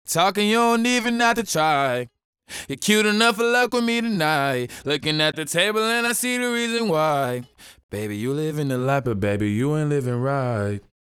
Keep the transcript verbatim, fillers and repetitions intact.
Talking, you don't even have to try. You're cute enough for luck with me tonight. Looking at the table and I see the reason why. Baby, you living the life, but baby, you ain't living right.